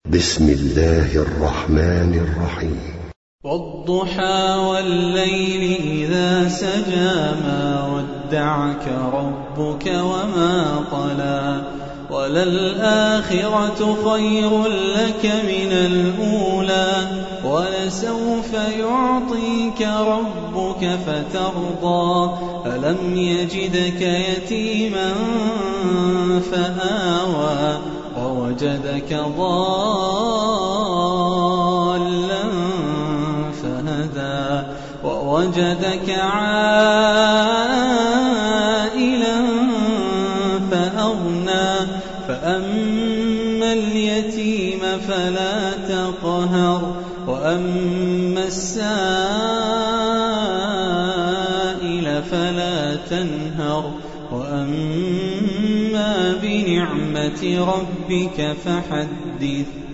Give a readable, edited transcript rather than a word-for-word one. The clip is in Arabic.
بسم الله الرحمن الرحيم. والضحى والليل إذا سجى ما ودعك ربك وما قلى وللآخرة خير لك من الأولى ولسوف يعطيك ربك فترضى ألم يجدك يتيما فآوى ووجدك ضالا فهدى ووجدك عائلا فأغنى فأما اليتيم فلا تقهر وأما السائل فلا تنهر وأما بنعمة ربك فحدث.